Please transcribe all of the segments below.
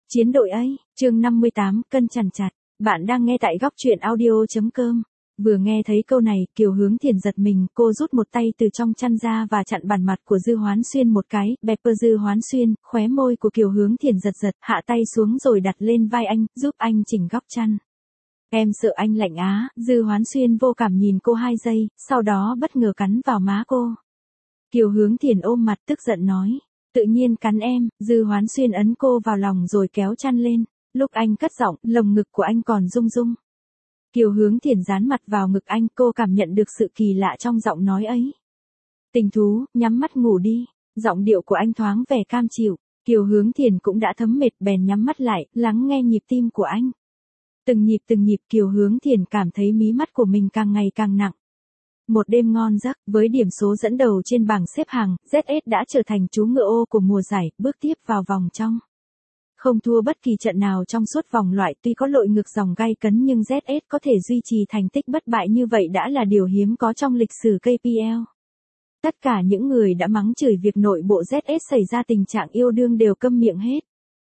Chiến đội ấy, chương 58, cân chằn chặt. Bạn đang nghe tại góc truyện audio.com. Vừa nghe thấy câu này, Kiều Hướng Thiền giật mình, cô rút một tay từ trong chăn ra và chặn bản mặt của Dư Hoán Xuyên một cái, bẹp Dư Hoán Xuyên, khóe môi của Kiều Hướng Thiền giật giật, hạ tay xuống rồi đặt lên vai anh, giúp anh chỉnh góc chăn. Em sợ anh lạnh á, Dư Hoán Xuyên vô cảm nhìn cô 2 giây, sau đó bất ngờ cắn vào má cô. Kiều Hướng Thiền ôm mặt tức giận nói. Tự nhiên cắn em, Dư Hoán Xuyên ấn cô vào lòng rồi kéo chăn lên. Lúc anh cất giọng, lồng ngực của anh còn rung rung. Kiều Hướng Thiền dán mặt vào ngực anh, cô cảm nhận được sự kỳ lạ trong giọng nói ấy. Tình thú, nhắm mắt ngủ đi. Giọng điệu của anh thoáng vẻ cam chịu. Kiều Hướng Thiền cũng đã thấm mệt bèn nhắm mắt lại, lắng nghe nhịp tim của anh. Từng nhịp Kiều Hướng Thiền cảm thấy mí mắt của mình càng ngày càng nặng. Một đêm ngon giấc, với điểm số dẫn đầu trên bảng xếp hạng, ZS đã trở thành chú ngựa ô của mùa giải, bước tiếp vào vòng trong. Không thua bất kỳ trận nào trong suốt vòng loại, tuy có lội ngược dòng gay cấn nhưng ZS có thể duy trì thành tích bất bại như vậy đã là điều hiếm có trong lịch sử KPL. Tất cả những người đã mắng chửi việc nội bộ ZS xảy ra tình trạng yêu đương đều câm miệng hết.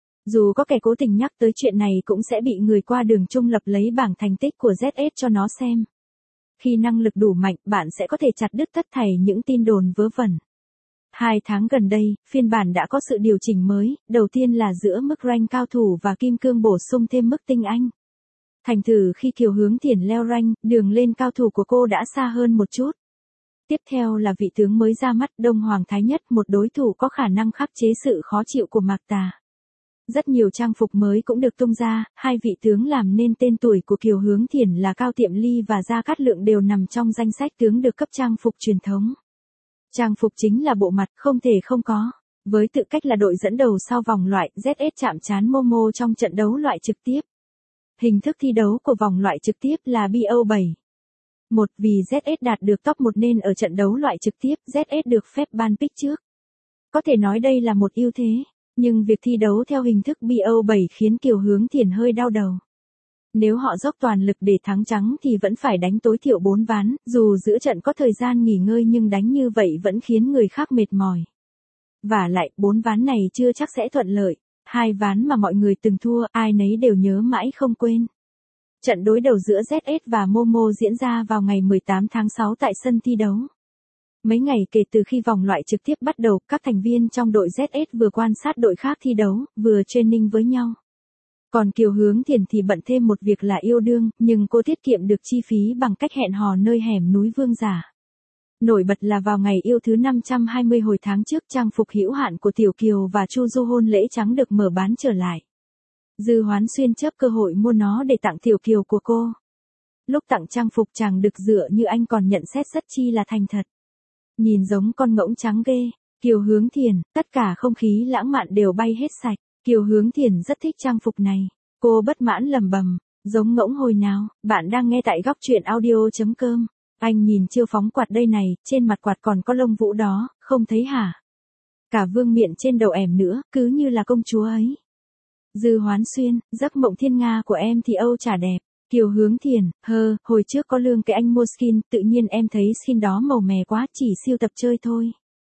Dù có kẻ cố tình nhắc tới chuyện này cũng sẽ bị người qua đường trung lập lấy bảng thành tích của ZS cho nó xem. Khi năng lực đủ mạnh, bạn sẽ có thể chặt đứt tất thảy những tin đồn vớ vẩn. 2 tháng gần đây, phiên bản đã có sự điều chỉnh mới, đầu tiên là giữa mức rank cao thủ và kim cương bổ sung thêm mức tinh anh. Thành thử khi Kiều Hướng Thiền leo rank, đường lên cao thủ của cô đã xa hơn một chút. Tiếp theo là vị tướng mới ra mắt Đông Hoàng Thái Nhất, một đối thủ có khả năng khắc chế sự khó chịu của Mạc Tà. Rất nhiều trang phục mới cũng được tung ra, 2 vị tướng làm nên tên tuổi của Kiều Hướng Thiền là Cao Tiệm Ly và Gia Cát Lượng đều nằm trong danh sách tướng được cấp trang phục truyền thống. Trang phục chính là bộ mặt, không thể không có. Với tư cách là đội dẫn đầu sau vòng loại, ZS chạm trán Momo trong trận đấu loại trực tiếp. Hình thức thi đấu của vòng loại trực tiếp là BO7. Vì ZS đạt được top 1 nên ở trận đấu loại trực tiếp, ZS được phép ban pick trước. Có thể nói đây là một ưu thế. Nhưng việc thi đấu theo hình thức BO7 khiến Kiều Hướng Thiền hơi đau đầu. Nếu họ dốc toàn lực để thắng trắng thì vẫn phải đánh tối thiểu 4 ván, dù giữa trận có thời gian nghỉ ngơi nhưng đánh như vậy vẫn khiến người khác mệt mỏi. Và lại, 4 ván này chưa chắc sẽ thuận lợi. 2 ván mà mọi người từng thua, ai nấy đều nhớ mãi không quên. Trận đối đầu giữa ZS và Momo diễn ra vào ngày 18 tháng 6 tại sân thi đấu. Mấy ngày kể từ khi vòng loại trực tiếp bắt đầu, các thành viên trong đội ZS vừa quan sát đội khác thi đấu, vừa training với nhau. Còn Kiều Hướng Thiền thì bận thêm một việc là yêu đương, nhưng cô tiết kiệm được chi phí bằng cách hẹn hò nơi hẻm núi Vương Giả. Nổi bật là vào ngày yêu thứ 520 hồi tháng trước, trang phục hữu hạn của Tiểu Kiều và Chu Du hôn lễ trắng được mở bán trở lại. Dư Hoán Xuyên chớp cơ hội mua nó để tặng Tiểu Kiều của cô. Lúc tặng trang phục chàng đực dựa như anh còn nhận xét rất chi là thành thật. Nhìn giống con ngỗng trắng ghê. Kiều Hướng Thiền, tất cả không khí lãng mạn đều bay hết sạch. Kiều Hướng Thiền rất thích trang phục này. Cô bất mãn lầm bầm, giống ngỗng hồi nào. Bạn đang nghe tại góc truyện audio.com. Anh nhìn chiêu phóng quạt đây này, trên mặt quạt còn có lông vũ đó, không thấy hả? Cả vương miện trên đầu ẻm nữa, cứ như là công chúa ấy. Dư Hoán Xuyên, giấc mộng thiên nga của em thì âu chả đẹp. Kiều Hướng Thiền, hồi trước có lương cái anh mua skin, tự nhiên em thấy skin đó màu mè quá, chỉ siêu tập chơi thôi.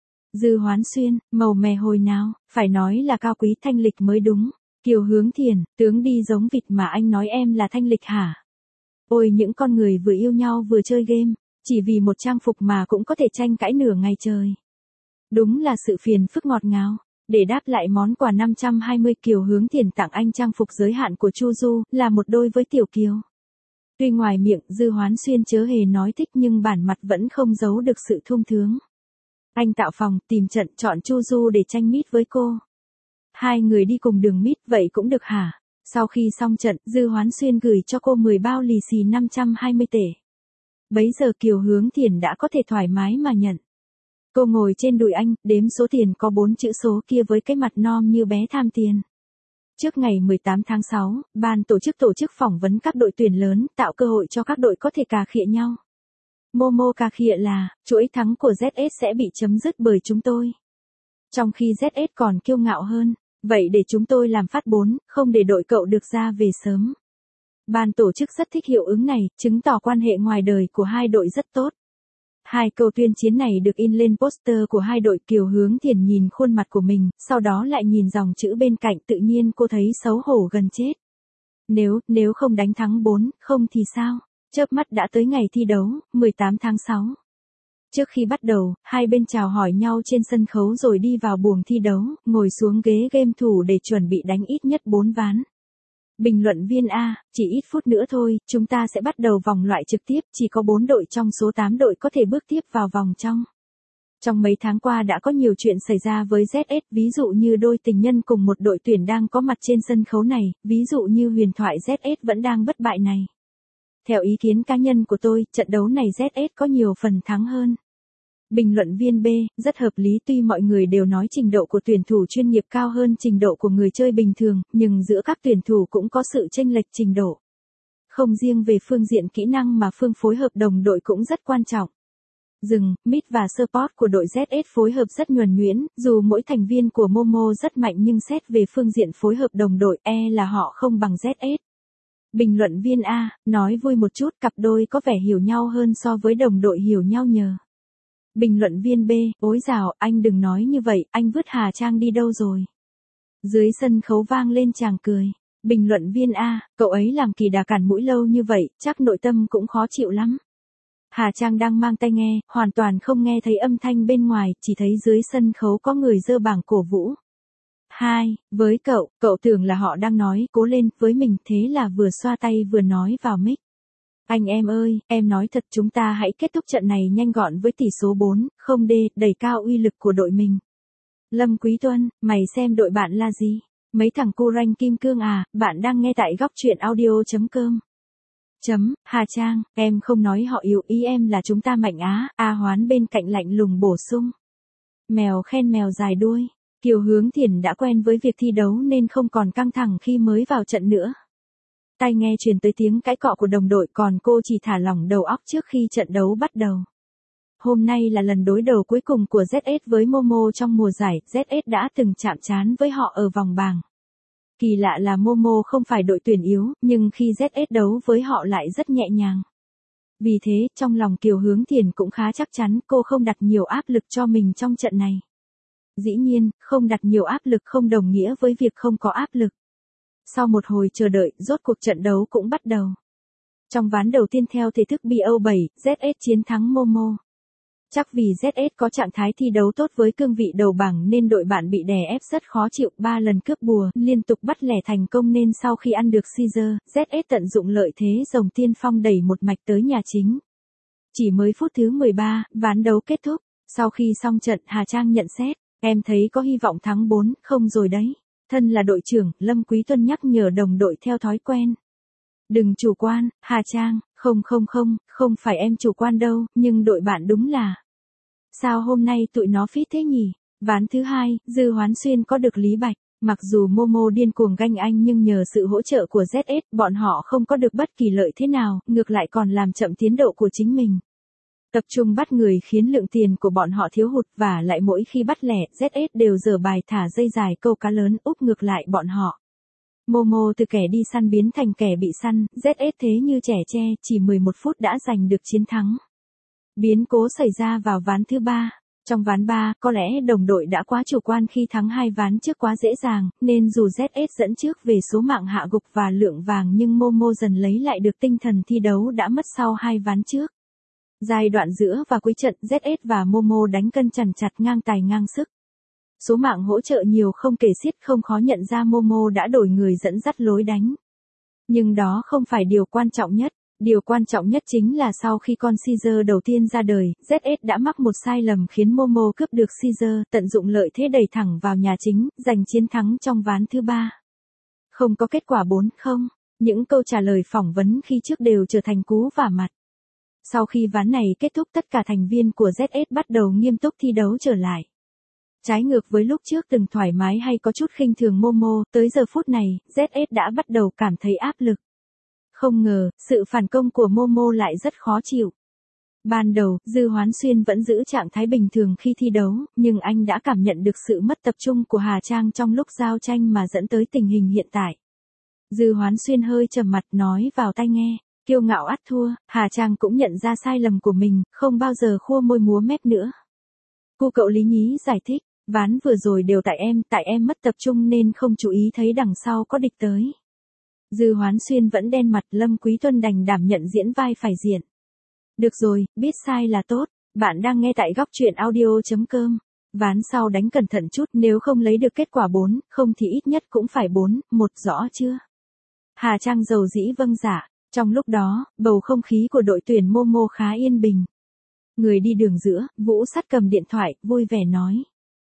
Dư Hoán Xuyên, màu mè hồi nào, phải nói là cao quý thanh lịch mới đúng. Kiều Hướng Thiền, tướng đi giống vịt mà anh nói em là thanh lịch hả? Ôi những con người vừa yêu nhau vừa chơi game, chỉ vì một trang phục mà cũng có thể tranh cãi nửa ngày trời. Đúng là sự phiền phức ngọt ngào. Để đáp lại món quà 520, Kiều Hướng Thiền tặng anh trang phục giới hạn của Chu Du, là một đôi với Tiểu Kiều. Tuy ngoài miệng Dư Hoán Xuyên chớ hề nói thích nhưng bản mặt vẫn không giấu được sự thung thướng. Anh tạo phòng, tìm trận, chọn Chu Du để tranh mít với cô. 2 người đi cùng đường mít, vậy cũng được hả? Sau khi xong trận, Dư Hoán Xuyên gửi cho cô 10 bao lì xì 520 tể. Bấy giờ Kiều Hướng Thiền đã có thể thoải mái mà nhận. Cô ngồi trên đùi anh, đếm số tiền có 4 chữ số kia với cái mặt non như bé tham tiền. Trước ngày 18 tháng 6, ban tổ chức phỏng vấn các đội tuyển lớn, tạo cơ hội cho các đội có thể cà khịa nhau. Momo cà khịa là, chuỗi thắng của ZS sẽ bị chấm dứt bởi chúng tôi. Trong khi ZS còn kiêu ngạo hơn, vậy để chúng tôi làm phát 4, không để đội cậu được ra về sớm. Ban tổ chức rất thích hiệu ứng này, chứng tỏ quan hệ ngoài đời của 2 đội rất tốt. Hai câu tuyên chiến này được in lên poster của hai đội. Kiều Hướng Thiền nhìn khuôn mặt của mình, sau đó lại nhìn dòng chữ bên cạnh, tự nhiên cô thấy xấu hổ gần chết. Nếu không đánh thắng 4-0 thì sao? Chớp mắt đã tới ngày thi đấu, 18 tháng 6. Trước khi bắt đầu, hai bên chào hỏi nhau trên sân khấu rồi đi vào buồng thi đấu, ngồi xuống ghế game thủ để chuẩn bị đánh ít nhất 4 ván. Bình luận viên A, chỉ ít phút nữa thôi, chúng ta sẽ bắt đầu vòng loại trực tiếp, chỉ có 4 đội trong số 8 đội có thể bước tiếp vào vòng trong. Trong mấy tháng qua đã có nhiều chuyện xảy ra với ZS, ví dụ như đôi tình nhân cùng một đội tuyển đang có mặt trên sân khấu này, ví dụ như huyền thoại ZS vẫn đang bất bại này. Theo ý kiến cá nhân của tôi, trận đấu này ZS có nhiều phần thắng hơn. Bình luận viên B, rất hợp lý, tuy mọi người đều nói trình độ của tuyển thủ chuyên nghiệp cao hơn trình độ của người chơi bình thường, nhưng giữa các tuyển thủ cũng có sự chênh lệch trình độ. Không riêng về phương diện kỹ năng mà phương phối hợp đồng đội cũng rất quan trọng. Rừng, mid và support của đội ZS phối hợp rất nhuần nhuyễn, dù mỗi thành viên của Momo rất mạnh nhưng xét về phương diện phối hợp đồng đội là họ không bằng ZS. Bình luận viên A, nói vui một chút, cặp đôi có vẻ hiểu nhau hơn so với đồng đội hiểu nhau nhờ. Bình luận viên B, ối dào, anh đừng nói như vậy, anh vứt Hà Trang đi đâu rồi? Dưới sân khấu vang lên tràng cười. Bình luận viên A, cậu ấy làm kỳ đà cản mũi lâu như vậy, chắc nội tâm cũng khó chịu lắm. Hà Trang đang mang tai nghe, hoàn toàn không nghe thấy âm thanh bên ngoài, chỉ thấy dưới sân khấu có người giơ bảng cổ vũ. Với cậu tưởng là họ đang nói cố lên với mình, thế là vừa xoa tay vừa nói vào mic. Anh em ơi, em nói thật, chúng ta hãy kết thúc trận này nhanh gọn với tỷ số 4-0 đi, đẩy cao uy lực của đội mình. Lâm Quý Tuân, mày xem đội bạn là gì? Mấy thằng cu ranh kim cương à, bạn đang nghe tại góc truyện audio.com. Hà Trang, em không nói họ yếu, ý em là chúng ta mạnh á. A Hoán bên cạnh lạnh lùng bổ sung. Mèo khen mèo dài đuôi. Kiều Hướng Thiền đã quen với việc thi đấu nên không còn căng thẳng khi mới vào trận nữa. Tai nghe truyền tới tiếng cãi cọ của đồng đội, còn cô chỉ thả lỏng đầu óc trước khi trận đấu bắt đầu. Hôm nay là lần đối đầu cuối cùng của ZS với Momo trong mùa giải, ZS đã từng chạm trán với họ ở vòng bảng. Kỳ lạ là Momo không phải đội tuyển yếu, nhưng khi ZS đấu với họ lại rất nhẹ nhàng. Vì thế, trong lòng Kiều Hướng Thiền cũng khá chắc chắn cô không đặt nhiều áp lực cho mình trong trận này. Dĩ nhiên, không đặt nhiều áp lực không đồng nghĩa với việc không có áp lực. Sau một hồi chờ đợi, rốt cuộc trận đấu cũng bắt đầu. Trong ván đầu tiên theo thể thức BO7, ZS chiến thắng Momo. Chắc vì ZS có trạng thái thi đấu tốt với cương vị đầu bảng nên đội bạn bị đè ép rất khó chịu, 3 lần cướp bùa, liên tục bắt lẻ thành công nên sau khi ăn được Caesar, ZS tận dụng lợi thế rồng tiên phong đẩy một mạch tới nhà chính. Chỉ mới phút thứ 13, ván đấu kết thúc. Sau khi xong trận, Hà Trang nhận xét, em thấy có hy vọng thắng 4-0 rồi đấy. Thân là đội trưởng, Lâm Quý Tuân nhắc nhở đồng đội theo thói quen. Đừng chủ quan, Hà Trang, không phải em chủ quan đâu, nhưng đội bạn đúng là. Sao hôm nay tụi nó fit thế nhỉ? Ván thứ 2, Dư Hoán Xuyên có được Lý Bạch. Mặc dù Momo điên cuồng ganh anh nhưng nhờ sự hỗ trợ của ZS, bọn họ không có được bất kỳ lợi thế nào, ngược lại còn làm chậm tiến độ của chính mình. Tập trung bắt người khiến lượng tiền của bọn họ thiếu hụt, và lại mỗi khi bắt lẻ, ZS đều dở bài thả dây dài câu cá lớn úp ngược lại bọn họ. Momo từ kẻ đi săn biến thành kẻ bị săn, ZS thế như trẻ tre, chỉ 11 phút đã giành được chiến thắng. Biến cố xảy ra vào ván thứ 3. Trong ván 3, có lẽ đồng đội đã quá chủ quan khi thắng 2 ván trước quá dễ dàng, nên dù ZS dẫn trước về số mạng hạ gục và lượng vàng nhưng Momo dần lấy lại được tinh thần thi đấu đã mất sau 2 ván trước. Giai đoạn giữa và cuối trận, ZS và Momo đánh cân chằn chặt, ngang tài ngang sức. Số mạng hỗ trợ nhiều không kể xiết, không khó nhận ra Momo đã đổi người dẫn dắt lối đánh. Nhưng đó không phải điều quan trọng nhất. Điều quan trọng nhất chính là sau khi con Caesar đầu tiên ra đời, ZS đã mắc một sai lầm khiến Momo cướp được Caesar, tận dụng lợi thế đẩy thẳng vào nhà chính, giành chiến thắng trong ván thứ 3. Không có kết quả 4-0, những câu trả lời phỏng vấn khi trước đều trở thành cú vả mặt. Sau khi ván này kết thúc, tất cả thành viên của ZS bắt đầu nghiêm túc thi đấu trở lại. Trái ngược với lúc trước từng thoải mái hay có chút khinh thường Momo, tới giờ phút này, ZS đã bắt đầu cảm thấy áp lực. Không ngờ, sự phản công của Momo lại rất khó chịu. Ban đầu, Dư Hoán Xuyên vẫn giữ trạng thái bình thường khi thi đấu, nhưng anh đã cảm nhận được sự mất tập trung của Hà Trang trong lúc giao tranh mà dẫn tới tình hình hiện tại. Dư Hoán Xuyên hơi trầm mặt nói vào tai nghe. Kiêu ngạo ắt thua, Hà Trang cũng nhận ra sai lầm của mình, không bao giờ khua môi múa mép nữa. Cu cậu lý nhí giải thích, ván vừa rồi đều tại em mất tập trung nên không chú ý thấy đằng sau có địch tới. Dư Hoán Xuyên vẫn đen mặt, Lâm Quý Tuân đành đảm nhận diễn vai phải diện. Được rồi, biết sai là tốt, bạn đang nghe tại góc truyện audio.com. Ván sau đánh cẩn thận chút, nếu không lấy được kết quả 4, không thì ít nhất cũng phải 4-1, rõ chưa? Hà Trang dầu dĩ vâng dạ. Trong lúc đó, bầu không khí của đội tuyển Momo khá yên bình. Người đi đường giữa, Vũ Sắt cầm điện thoại, vui vẻ nói.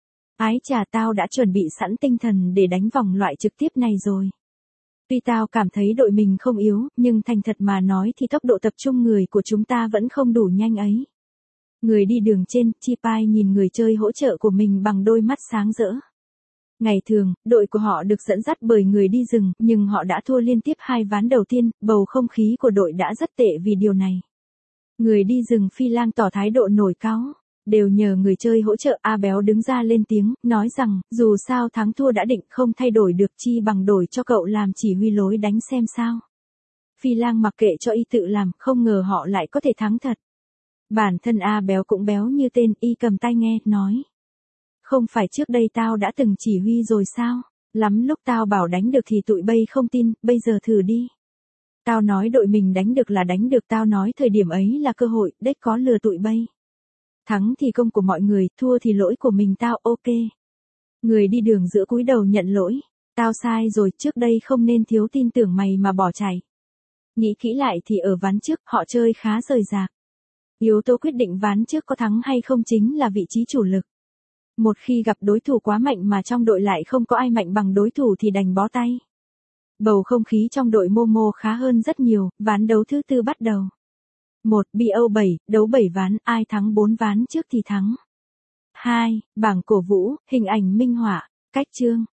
Ái chà, tao đã chuẩn bị sẵn tinh thần để đánh vòng loại trực tiếp này rồi. Tuy tao cảm thấy đội mình không yếu, nhưng thành thật mà nói thì tốc độ tập trung người của chúng ta vẫn không đủ nhanh ấy. Người đi đường trên, Chi Pai nhìn người chơi hỗ trợ của mình bằng đôi mắt sáng rỡ. Ngày thường, đội của họ được dẫn dắt bởi người đi rừng, nhưng họ đã thua liên tiếp 2 ván đầu tiên, bầu không khí của đội đã rất tệ vì điều này. Người đi rừng Phi Lang tỏ thái độ nổi cáu, đều nhờ người chơi hỗ trợ. A Béo đứng ra lên tiếng, nói rằng, dù sao thắng thua đã định, không thay đổi được, chi bằng đổi cho cậu làm chỉ huy lối đánh xem sao. Phi Lang mặc kệ cho y tự làm, không ngờ họ lại có thể thắng thật. Bản thân A Béo cũng béo như tên, y cầm tai nghe, nói. Không phải trước đây tao đã từng chỉ huy rồi sao? Lắm lúc tao bảo đánh được thì tụi bay không tin, bây giờ thử đi. Tao nói đội mình đánh được là đánh được, tao nói thời điểm ấy là cơ hội, đếch có lừa tụi bay. Thắng thì công của mọi người, thua thì lỗi của mình, tao ok. Người đi đường giữa cúi đầu nhận lỗi. Tao sai rồi, trước đây không nên thiếu tin tưởng mày mà bỏ chạy. Nghĩ kỹ lại thì ở ván trước, họ chơi khá rời rạc. Yếu tố quyết định ván trước có thắng hay không chính là vị trí chủ lực. Một khi gặp đối thủ quá mạnh mà trong đội lại không có ai mạnh bằng đối thủ thì đành bó tay. Bầu không khí trong đội Momo khá hơn rất nhiều, ván đấu thứ 4 bắt đầu. 1. BO7, đấu 7 ván, ai thắng 4 ván trước thì thắng. 2. Bảng cổ vũ, hình ảnh minh họa, cách chương.